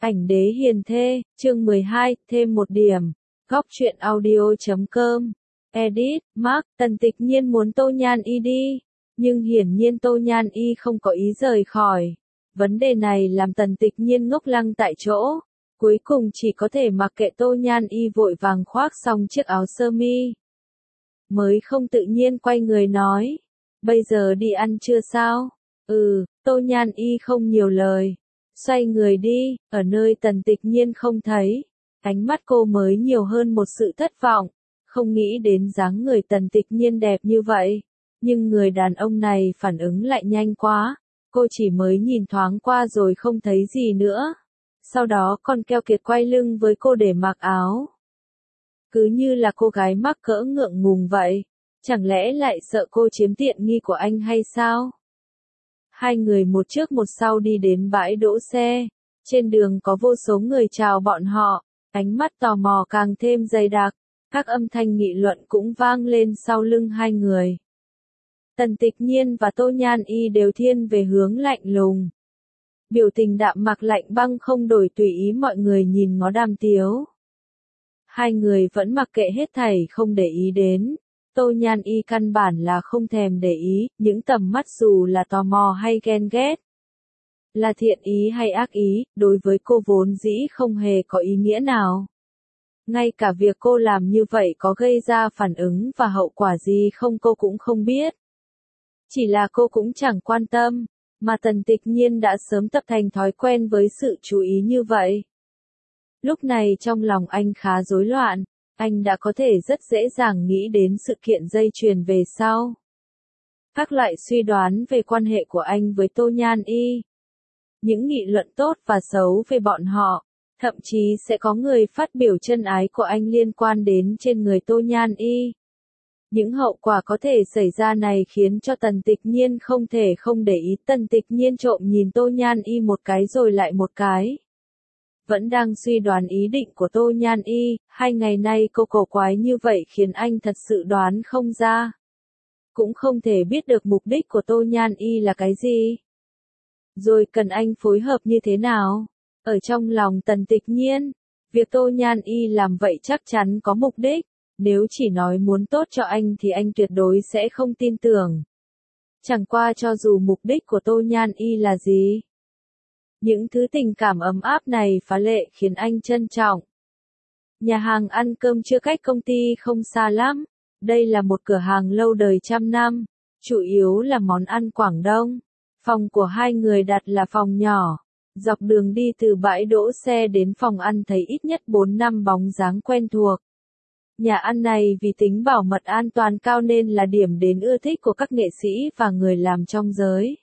Ảnh đế hiền thê, chương 12, thêm một điểm. Góc truyện audio.com. Edit, Mark, Tần Tịch Nhiên muốn Tô Nhan Y đi, nhưng hiển nhiên Tô Nhan Y không có ý rời khỏi. Vấn đề này làm Tần Tịch Nhiên ngốc lăng tại chỗ, cuối cùng chỉ có thể mặc kệ Tô Nhan Y vội vàng khoác xong chiếc áo sơ mi. Mới không tự nhiên quay người nói, bây giờ đi ăn trưa sao? Tô Nhan Y không nhiều lời. Xoay người đi, ở nơi Tần Tịch Nhiên không thấy. Ánh mắt cô mới nhiều hơn một sự thất vọng. Không nghĩ đến dáng người Tần Tịch Nhiên đẹp như vậy. Nhưng người đàn ông này phản ứng lại nhanh quá. Cô chỉ mới nhìn thoáng qua rồi không thấy gì nữa. Sau đó còn keo kiệt quay lưng với cô để mặc áo. Cứ như là cô gái mắc cỡ ngượng ngùng vậy. Chẳng lẽ lại sợ cô chiếm tiện nghi của anh hay sao? Hai người một trước một sau đi đến bãi đỗ xe. Trên đường có vô số người chào bọn họ, ánh mắt tò mò càng thêm dày đặc. Các âm thanh nghị luận cũng vang lên sau lưng hai người. Tần Tịch Nhiên và Tô Nhan Y đều thiên về hướng lạnh lùng. Biểu tình đạm mạc lạnh băng không đổi tùy ý mọi người nhìn ngó đàm tiếu. Hai người vẫn mặc kệ hết thảy không để ý đến. Tô Nhan Y căn bản là không thèm để ý, những tầm mắt dù là tò mò hay ghen ghét. Là thiện ý hay ác ý, đối với cô vốn dĩ không hề có ý nghĩa nào. Ngay cả việc cô làm như vậy có gây ra phản ứng và hậu quả gì không cô cũng không biết. Chỉ là cô cũng chẳng quan tâm, mà Tần Tịch Nhiên đã sớm tập thành thói quen với sự chú ý như vậy. Lúc này trong lòng anh khá rối loạn. Anh đã có thể rất dễ dàng nghĩ đến sự kiện dây chuyền về sau. Các loại suy đoán về quan hệ của anh với Tô Nhan Y. Những nghị luận tốt và xấu về bọn họ. Thậm chí sẽ có người phát biểu chân ái của anh liên quan đến trên người Tô Nhan Y. Những hậu quả có thể xảy ra này khiến cho Tần Tịch Nhiên không thể không để ý. Tần Tịch Nhiên trộm nhìn Tô Nhan Y một cái rồi lại một cái. Vẫn đang suy đoán ý định của Tô Nhan Y, 2 ngày nay cô cổ quái như vậy khiến anh thật sự đoán không ra. Cũng không thể biết được mục đích của Tô Nhan Y là cái gì. Rồi cần anh phối hợp như thế nào? Ở trong lòng Tần Tịch Nhiên, việc Tô Nhan Y làm vậy chắc chắn có mục đích. Nếu chỉ nói muốn tốt cho anh thì anh tuyệt đối sẽ không tin tưởng. Chẳng qua cho dù mục đích của Tô Nhan Y là gì. Những thứ tình cảm ấm áp này phá lệ khiến anh trân trọng. Nhà hàng ăn cơm trưa cách công ty không xa lắm. Đây là một cửa hàng lâu đời trăm năm, chủ yếu là món ăn Quảng Đông. Phòng của hai người đặt là phòng nhỏ. Dọc đường đi từ bãi đỗ xe đến phòng ăn thấy ít nhất 4-5 bóng dáng quen thuộc. Nhà ăn này vì tính bảo mật an toàn cao nên là điểm đến ưa thích của các nghệ sĩ và người làm trong giới.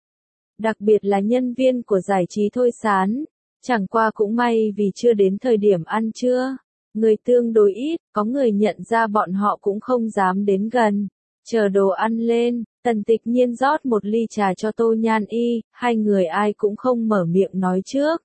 Đặc biệt là nhân viên của giải trí Thôi Sán. Chẳng qua cũng may vì chưa đến thời điểm ăn trưa. Người tương đối ít, có người nhận ra bọn họ cũng không dám đến gần. Chờ đồ ăn lên, Tần Tịch Nhiên rót một ly trà cho Tô Nhan Y, hai người ai cũng không mở miệng nói trước.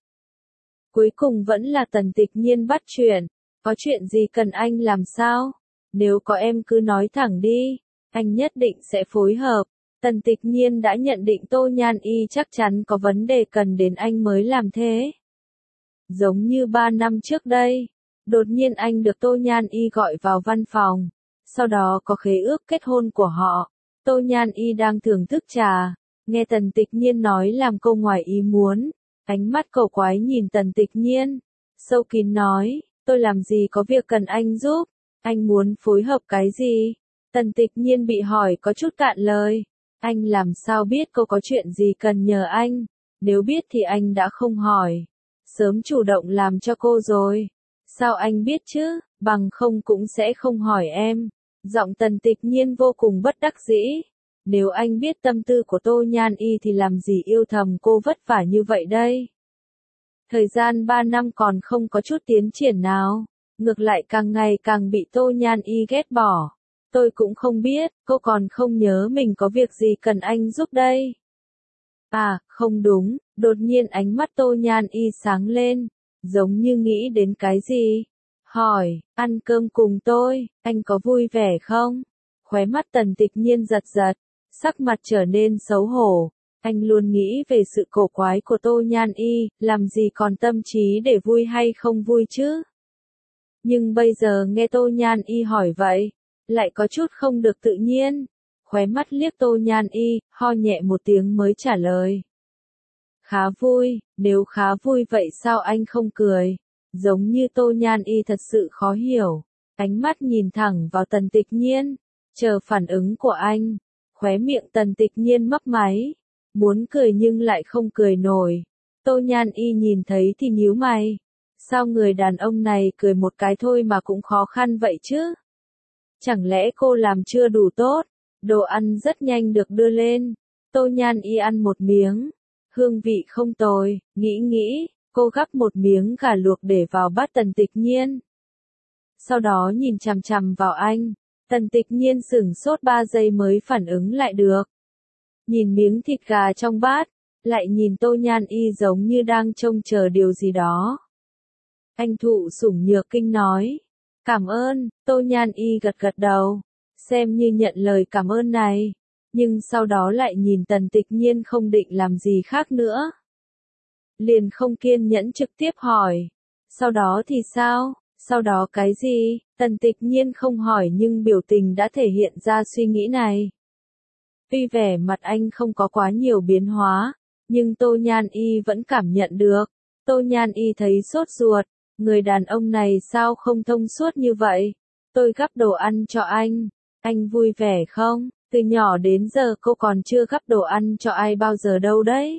Cuối cùng vẫn là Tần Tịch Nhiên bắt chuyện. Có chuyện gì cần anh làm sao? Nếu có em cứ nói thẳng đi, anh nhất định sẽ phối hợp. Tần Tịch Nhiên đã nhận định Tô Nhan Y chắc chắn có vấn đề cần đến anh mới làm thế. Giống như 3 năm trước đây, đột nhiên anh được Tô Nhan Y gọi vào văn phòng. Sau đó có khế ước kết hôn của họ. Tô Nhan Y đang thưởng thức trà. Nghe Tần Tịch Nhiên nói làm cô ngoài ý muốn. Ánh mắt cầu quái nhìn Tần Tịch Nhiên. Sâu kín nói, tôi làm gì có việc cần anh giúp. Anh muốn phối hợp cái gì? Tần Tịch Nhiên bị hỏi có chút cạn lời. Anh làm sao biết cô có chuyện gì cần nhờ anh? Nếu biết thì anh đã không hỏi. Sớm chủ động làm cho cô rồi. Sao anh biết chứ? Bằng không cũng sẽ không hỏi em. Giọng Tần Tịch Nhiên vô cùng bất đắc dĩ. Nếu anh biết tâm tư của Tô Nhan Y thì làm gì yêu thầm cô vất vả như vậy đây? Thời gian 3 năm còn không có chút tiến triển nào. Ngược lại càng ngày càng bị Tô Nhan Y ghét bỏ. Tôi cũng không biết, cô còn không nhớ mình có việc gì cần anh giúp đây. À, không đúng, đột nhiên ánh mắt Tô Nhan Y sáng lên, giống như nghĩ đến cái gì. Hỏi, ăn cơm cùng tôi, anh có vui vẻ không? Khóe mắt Tần Tịch Nhiên giật giật, sắc mặt trở nên xấu hổ. Anh luôn nghĩ về sự cổ quái của Tô Nhan Y, làm gì còn tâm trí để vui hay không vui chứ. Nhưng bây giờ nghe Tô Nhan Y hỏi vậy, lại có chút không được tự nhiên. Khóe mắt liếc Tô Nhan Y, ho nhẹ một tiếng mới trả lời. Khá vui, nếu khá vui vậy sao anh không cười? Giống như Tô Nhan Y thật sự khó hiểu. Ánh mắt nhìn thẳng vào Tần Tịch Nhiên, chờ phản ứng của anh. Khóe miệng Tần Tịch Nhiên mấp máy, muốn cười nhưng lại không cười nổi. Tô Nhan Y nhìn thấy thì nhíu mày. Sao người đàn ông này cười một cái thôi mà cũng khó khăn vậy chứ? Chẳng lẽ cô làm chưa đủ tốt? Đồ ăn rất nhanh được đưa lên. Tô Nhan Y ăn một miếng. Hương vị không tồi, nghĩ, cô gắp một miếng gà luộc để vào bát Tần Tịch Nhiên. Sau đó nhìn chằm chằm vào anh. Tần Tịch Nhiên sửng sốt 3 giây mới phản ứng lại được. Nhìn miếng thịt gà trong bát, lại nhìn Tô Nhan Y giống như đang trông chờ điều gì đó. Anh thụ sủng nhược kinh nói. Cảm ơn, Tô Nhan Y gật gật đầu, xem như nhận lời cảm ơn này. Nhưng sau đó lại nhìn Tần Tịch Nhiên không định làm gì khác nữa. Liền không kiên nhẫn trực tiếp hỏi. Sau đó thì sao? Sau đó cái gì? Tần Tịch Nhiên không hỏi nhưng biểu tình đã thể hiện ra suy nghĩ này. Tuy vẻ mặt anh không có quá nhiều biến hóa, nhưng Tô Nhan Y vẫn cảm nhận được. Tô Nhan Y thấy sốt ruột, người đàn ông này sao không thông suốt như vậy? Tôi gắp đồ ăn cho anh vui vẻ không? Từ nhỏ đến giờ cô còn chưa gắp đồ ăn cho ai bao giờ đâu đấy.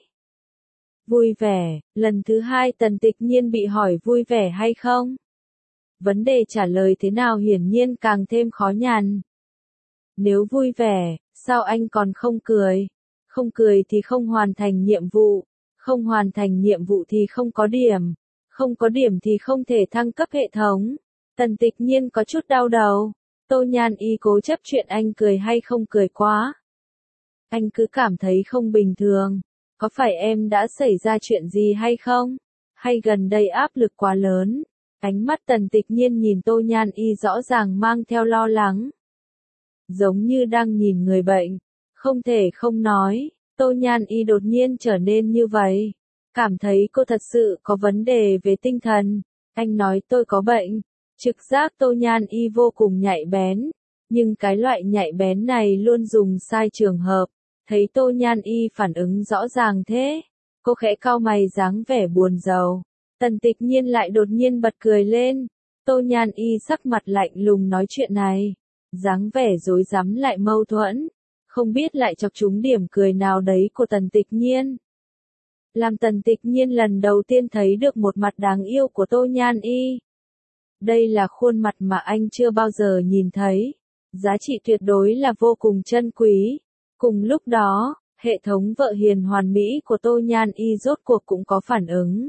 Vui vẻ, lần thứ 2 Tần Tịch Nhiên bị hỏi vui vẻ hay không? Vấn đề trả lời thế nào hiển nhiên càng thêm khó nhằn. Nếu vui vẻ, sao anh còn không cười? Không cười thì không hoàn thành nhiệm vụ, không hoàn thành nhiệm vụ thì không có điểm, không có điểm thì không thể thăng cấp hệ thống. Tần Tịch Nhiên có chút đau đầu. Tô Nhan Y cố chấp chuyện anh cười hay không cười quá. Anh cứ cảm thấy không bình thường. Có phải em đã xảy ra chuyện gì hay không? Hay gần đây áp lực quá lớn? Ánh mắt Tần Tịch Nhiên nhìn Tô Nhan Y rõ ràng mang theo lo lắng. Giống như đang nhìn người bệnh. Không thể không nói, Tô Nhan Y đột nhiên trở nên như vậy. Cảm thấy cô thật sự có vấn đề về tinh thần. Anh nói tôi có bệnh. Trực giác Tô Nhan Y vô cùng nhạy bén. Nhưng cái loại nhạy bén này luôn dùng sai trường hợp. Thấy Tô Nhan Y phản ứng rõ ràng thế. Cô khẽ cau mày dáng vẻ buồn rầu. Tần Tịch Nhiên lại đột nhiên bật cười lên. Tô Nhan Y sắc mặt lạnh lùng nói chuyện này. Dáng vẻ rối rắm lại mâu thuẫn. Không biết lại chọc trúng điểm cười nào đấy của Tần Tịch Nhiên. Làm Tần Tịch Nhiên lần đầu tiên thấy được một mặt đáng yêu của Tô Nhan Y. Đây là khuôn mặt mà anh chưa bao giờ nhìn thấy. Giá trị tuyệt đối là vô cùng chân quý. Cùng lúc đó, hệ thống vợ hiền hoàn mỹ của Tô Nhan Y rốt cuộc cũng có phản ứng.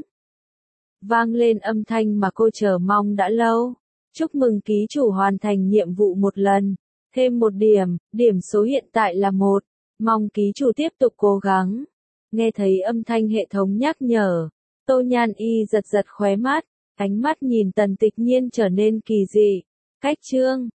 Vang lên âm thanh mà cô chờ mong đã lâu. Chúc mừng ký chủ hoàn thành nhiệm vụ một lần. Thêm một điểm, điểm số hiện tại là 1. Mong ký chủ tiếp tục cố gắng. Nghe thấy âm thanh hệ thống nhắc nhở. Tô Nhan Y giật giật khóe mắt. Ánh mắt nhìn Tần Tịch Nhiên trở nên kỳ dị. Cách chương